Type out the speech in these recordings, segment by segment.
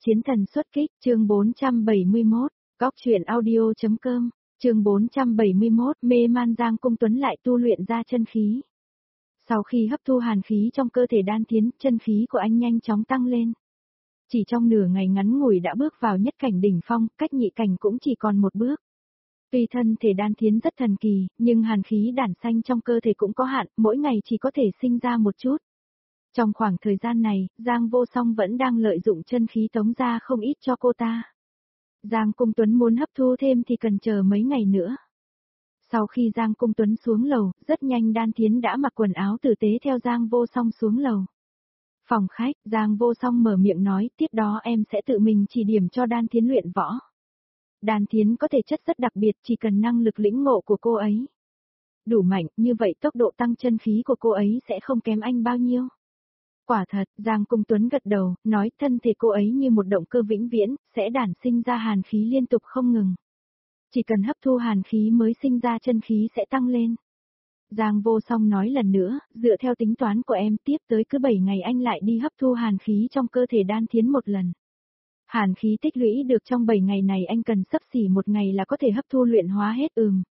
Chiến thần xuất kích, chương 471, Góc truyện audio.com, chương 471, mê man Giang Cung Tuấn lại tu luyện ra chân khí. Sau khi hấp thu hàn khí trong cơ thể đan thiến, chân khí của anh nhanh chóng tăng lên. Chỉ trong nửa ngày ngắn ngủi đã bước vào nhất cảnh đỉnh phong, cách nhị cảnh cũng chỉ còn một bước. Tuy thân thể đan thiến rất thần kỳ, nhưng hàn khí đản sanh trong cơ thể cũng có hạn, mỗi ngày chỉ có thể sinh ra một chút. Trong khoảng thời gian này, Giang Vô Song vẫn đang lợi dụng chân khí tống ra không ít cho cô ta. Giang Cung Tuấn muốn hấp thu thêm thì cần chờ mấy ngày nữa. Sau khi Giang Cung Tuấn xuống lầu, rất nhanh đan thiến đã mặc quần áo tử tế theo Giang Vô Song xuống lầu. Phòng khách, Giang Vô Song mở miệng nói, tiếp đó em sẽ tự mình chỉ điểm cho đan thiến luyện võ. Đan thiến có thể chất rất đặc biệt, chỉ cần năng lực lĩnh ngộ của cô ấy đủ mạnh, như vậy tốc độ tăng chân khí của cô ấy sẽ không kém anh bao nhiêu. Quả thật, Giang Cung Tuấn gật đầu, nói thân thể cô ấy như một động cơ vĩnh viễn, sẽ đản sinh ra hàn khí liên tục không ngừng. Chỉ cần hấp thu hàn khí mới sinh ra chân khí sẽ tăng lên. Giang Vô Song nói lần nữa, dựa theo tính toán của em tiếp tới cứ 7 ngày anh lại đi hấp thu hàn khí trong cơ thể đan thiến một lần. Hàn khí tích lũy được trong 7 ngày này anh cần xấp xỉ một ngày là có thể hấp thu luyện hóa hết.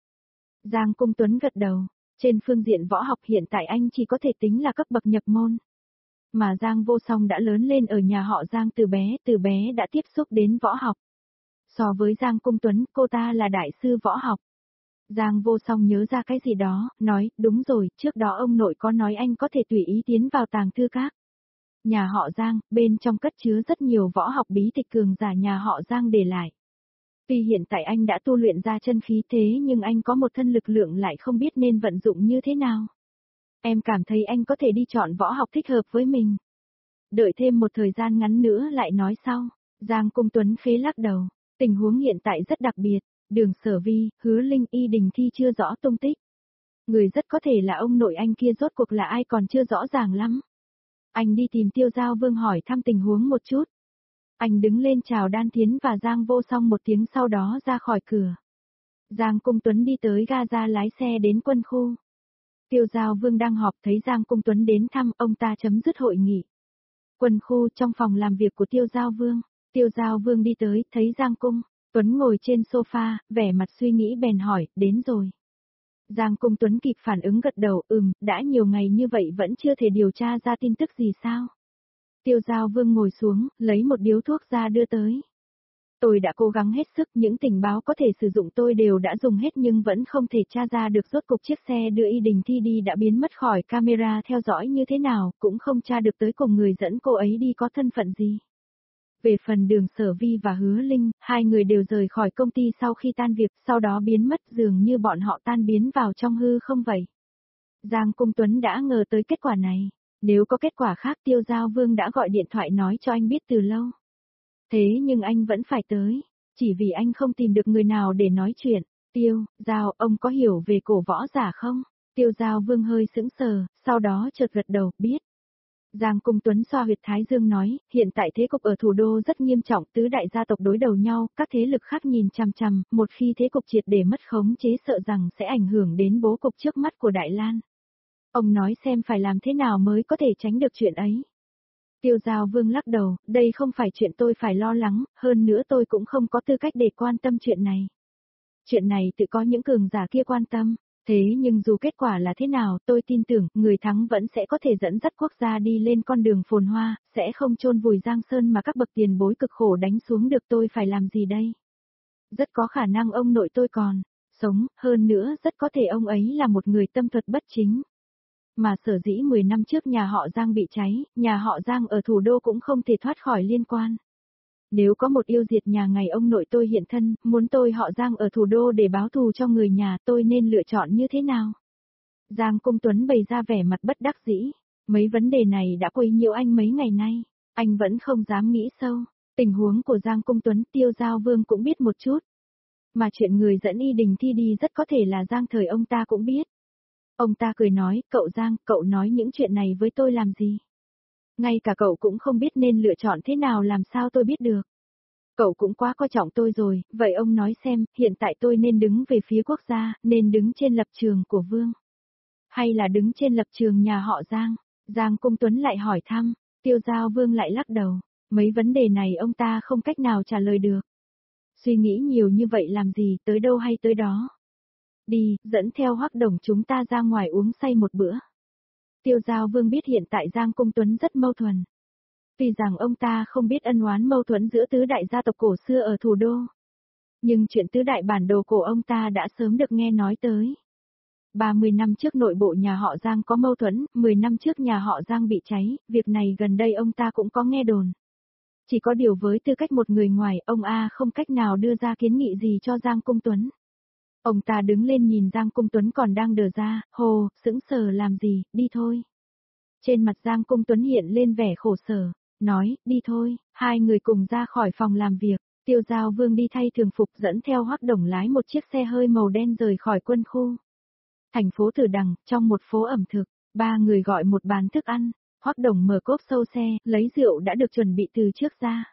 Giang Cung Tuấn gật đầu, trên phương diện võ học hiện tại anh chỉ có thể tính là cấp bậc nhập môn. Mà Giang Vô Song đã lớn lên ở nhà họ Giang từ bé đã tiếp xúc đến võ học. So với Giang Cung Tuấn, cô ta là đại sư võ học. Giang Vô Song nhớ ra cái gì đó, nói, đúng rồi, trước đó ông nội có nói anh có thể tùy ý tiến vào tàng thư các. Nhà họ Giang, bên trong cất chứa rất nhiều võ học bí tịch cường giả nhà họ Giang để lại. Tuy hiện tại anh đã tu luyện ra chân khí thế nhưng anh có một thân lực lượng lại không biết nên vận dụng như thế nào. Em cảm thấy anh có thể đi chọn võ học thích hợp với mình. Đợi thêm một thời gian ngắn nữa lại nói sau. Giang Cung Tuấn khẽ lắc đầu. Tình huống hiện tại rất đặc biệt. Đường Sở Vi, Hứa Linh, Y Đình Thi chưa rõ tung tích. Người rất có thể là ông nội anh kia, rốt cuộc là ai còn chưa rõ ràng lắm. Anh đi tìm Tiêu Giao Vương hỏi thăm tình huống một chút. Anh đứng lên chào đan thiến và Giang Vô Song một tiếng, sau đó ra khỏi cửa. Giang Cung Tuấn đi tới Gaza lái xe đến quân khu. Tiêu Giao Vương đang họp, thấy Giang Cung Tuấn đến thăm, ông ta chấm dứt hội nghị. Quân khu, trong phòng làm việc của Tiêu Giao Vương. Tiêu Giao Vương đi tới, thấy Giang Cung Tuấn ngồi trên sofa, vẻ mặt suy nghĩ bèn hỏi, đến rồi. Giang Cung Tuấn kịp phản ứng gật đầu, đã nhiều ngày như vậy vẫn chưa thể điều tra ra tin tức gì sao? Tiêu Giao Vương ngồi xuống, lấy một điếu thuốc ra đưa tới. Tôi đã cố gắng hết sức, những tình báo có thể sử dụng tôi đều đã dùng hết nhưng vẫn không thể tra ra được rốt cuộc chiếc xe đưa Y Đình Thi đi đã biến mất khỏi camera theo dõi như thế nào, cũng không tra được tới cùng người dẫn cô ấy đi có thân phận gì. Về phần Đường Sở Vi và Hứa Linh, hai người đều rời khỏi công ty sau khi tan việc, sau đó biến mất, dường như bọn họ tan biến vào trong hư không vậy. Giang Cung Tuấn đã ngờ tới kết quả này. Nếu có kết quả khác Tiêu Giao Vương đã gọi điện thoại nói cho anh biết từ lâu. Thế nhưng anh vẫn phải tới, chỉ vì anh không tìm được người nào để nói chuyện. Giao, ông có hiểu về cổ võ giả không? Tiêu Giao Vương hơi sững sờ, sau đó chợt gật đầu, biết. Giang Cung Tuấn xoa huyệt thái dương nói, hiện tại thế cục ở thủ đô rất nghiêm trọng, tứ đại gia tộc đối đầu nhau, các thế lực khác nhìn chằm chằm, một khi thế cục triệt để mất khống chế sợ rằng sẽ ảnh hưởng đến bố cục trước mắt của Đại Lan. Ông nói xem phải làm thế nào mới có thể tránh được chuyện ấy. Tiêu Giao Vương lắc đầu, đây không phải chuyện tôi phải lo lắng, hơn nữa tôi cũng không có tư cách để quan tâm chuyện này. Chuyện này tự có những cường giả kia quan tâm, thế nhưng dù kết quả là thế nào, tôi tin tưởng, người thắng vẫn sẽ có thể dẫn dắt quốc gia đi lên con đường phồn hoa, sẽ không chôn vùi Giang Sơn mà các bậc tiền bối cực khổ đánh xuống được. Tôi phải làm gì đây? Rất có khả năng ông nội tôi còn sống, hơn nữa rất có thể ông ấy là một người tâm thuật bất chính. Mà sở dĩ 10 năm trước nhà họ Giang bị cháy, nhà họ Giang ở thủ đô cũng không thể thoát khỏi liên quan. Nếu có một yêu diệt nhà ngày ông nội tôi hiện thân, muốn tôi họ Giang ở thủ đô để báo thù cho người nhà, tôi nên lựa chọn như thế nào? Giang Cung Tuấn bày ra vẻ mặt bất đắc dĩ. Mấy vấn đề này đã quấy nhiễu anh mấy ngày nay, anh vẫn không dám nghĩ sâu. Tình huống của Giang Cung Tuấn, Tiêu Giao Vương cũng biết một chút. Mà chuyện người dẫn Y Đình Thi đi rất có thể là Giang Thời, ông ta cũng biết. Ông ta cười nói, cậu Giang, cậu nói những chuyện này với tôi làm gì? Ngay cả cậu cũng không biết nên lựa chọn thế nào, làm sao tôi biết được? Cậu cũng quá coi trọng tôi rồi, vậy ông nói xem, hiện tại tôi nên đứng về phía quốc gia, nên đứng trên lập trường của Vương? Hay là đứng trên lập trường nhà họ Giang? Giang Cung Tuấn lại hỏi thăm, Tiêu Giao Vương lại lắc đầu. Mấy vấn đề này ông ta không cách nào trả lời được. Suy nghĩ nhiều như vậy làm gì, tới đâu hay tới đó. Đi, dẫn theo Hoắc Đồng chúng ta ra ngoài uống say một bữa. Tiêu Giao Vương biết hiện tại Giang Cung Tuấn rất mâu thuẫn. Tuy rằng ông ta không biết ân oán mâu thuẫn giữa tứ đại gia tộc cổ xưa ở thủ đô. Nhưng chuyện tứ đại bản đồ cổ ông ta đã sớm được nghe nói tới. 30 năm trước nội bộ nhà họ Giang có mâu thuẫn, 10 năm trước nhà họ Giang bị cháy, việc này gần đây ông ta cũng có nghe đồn. Chỉ có điều với tư cách một người ngoài, ông A không cách nào đưa ra kiến nghị gì cho Giang Cung Tuấn. Ông ta đứng lên nhìn Giang Cung Tuấn còn đang đờ ra, hồ, sững sờ làm gì, đi thôi. Trên mặt Giang Cung Tuấn hiện lên vẻ khổ sở, nói, đi thôi, hai người cùng ra khỏi phòng làm việc. Tiêu Giao Vương đi thay thường phục dẫn theo Hoắc Đồng lái một chiếc xe hơi màu đen rời khỏi quân khu. Thành phố Tử Đằng, trong một phố ẩm thực, ba người gọi một bàn thức ăn, Hoắc Đồng mở cốp sau xe, lấy rượu đã được chuẩn bị từ trước ra.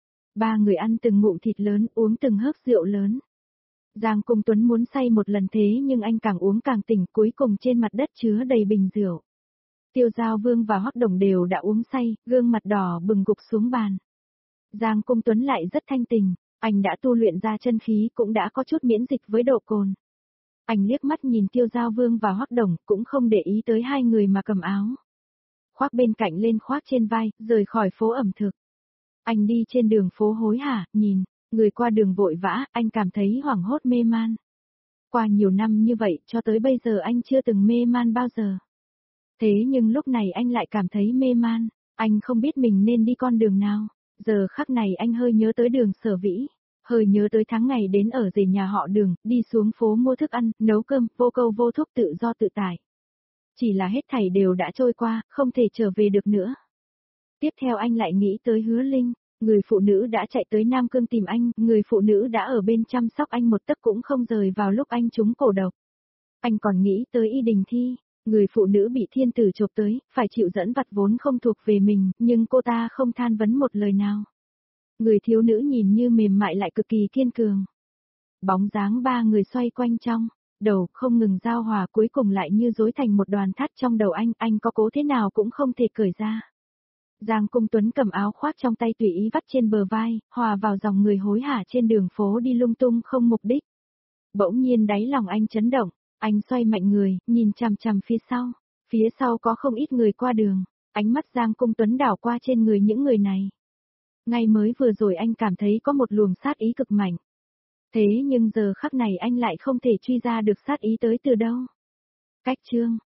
Ba người ăn từng ngụm thịt lớn, uống từng hớp rượu lớn. Giang Cung Tuấn muốn say một lần thế nhưng anh càng uống càng tỉnh, cuối cùng trên mặt đất chứa đầy bình rượu. Tiêu Giao Vương và Hoắc Đồng đều đã uống say, gương mặt đỏ bừng gục xuống bàn. Giang Cung Tuấn lại rất thanh tình, anh đã tu luyện ra chân khí cũng đã có chút miễn dịch với độ cồn. Anh liếc mắt nhìn Tiêu Giao Vương và Hoắc Đồng, cũng không để ý tới hai người mà cầm áo. Khoác bên cạnh lên khoác trên vai, rời khỏi phố ẩm thực. Anh đi trên đường phố hối hả, nhìn, người qua đường vội vã, anh cảm thấy hoảng hốt mê man. Qua nhiều năm như vậy, cho tới bây giờ anh chưa từng mê man bao giờ. Thế nhưng lúc này anh lại cảm thấy mê man, anh không biết mình nên đi con đường nào. Giờ khắc này anh hơi nhớ tới đường Sở Vĩ, hơi nhớ tới tháng ngày đến ở rể nhà họ Đường, đi xuống phố mua thức ăn, nấu cơm, vô câu vô thúc tự do tự tại. Chỉ là hết thảy đều đã trôi qua, không thể trở về được nữa. Tiếp theo anh lại nghĩ tới Hứa Linh, người phụ nữ đã chạy tới Nam Cương tìm anh, người phụ nữ đã ở bên chăm sóc anh một tấc cũng không rời vào lúc anh trúng cổ độc. Anh còn nghĩ tới Y Đình Thi, người phụ nữ bị thiên tử chộp tới, phải chịu dẫn vặt vốn không thuộc về mình, nhưng cô ta không than vấn một lời nào. Người thiếu nữ nhìn như mềm mại lại cực kỳ kiên cường. Bóng dáng ba người xoay quanh trong đầu không ngừng giao hòa, cuối cùng lại như rối thành một đoàn thắt trong đầu anh có cố thế nào cũng không thể cởi ra. Giang Cung Tuấn cầm áo khoác trong tay tùy ý vắt trên bờ vai, hòa vào dòng người hối hả trên đường phố đi lung tung không mục đích. Bỗng nhiên đáy lòng anh chấn động, anh xoay mạnh người, nhìn chằm chằm phía sau có không ít người qua đường, ánh mắt Giang Cung Tuấn đảo qua trên người những người này. Ngay mới vừa rồi anh cảm thấy có một luồng sát ý cực mạnh. Thế nhưng giờ khắc này anh lại không thể truy ra được sát ý tới từ đâu. Cách chương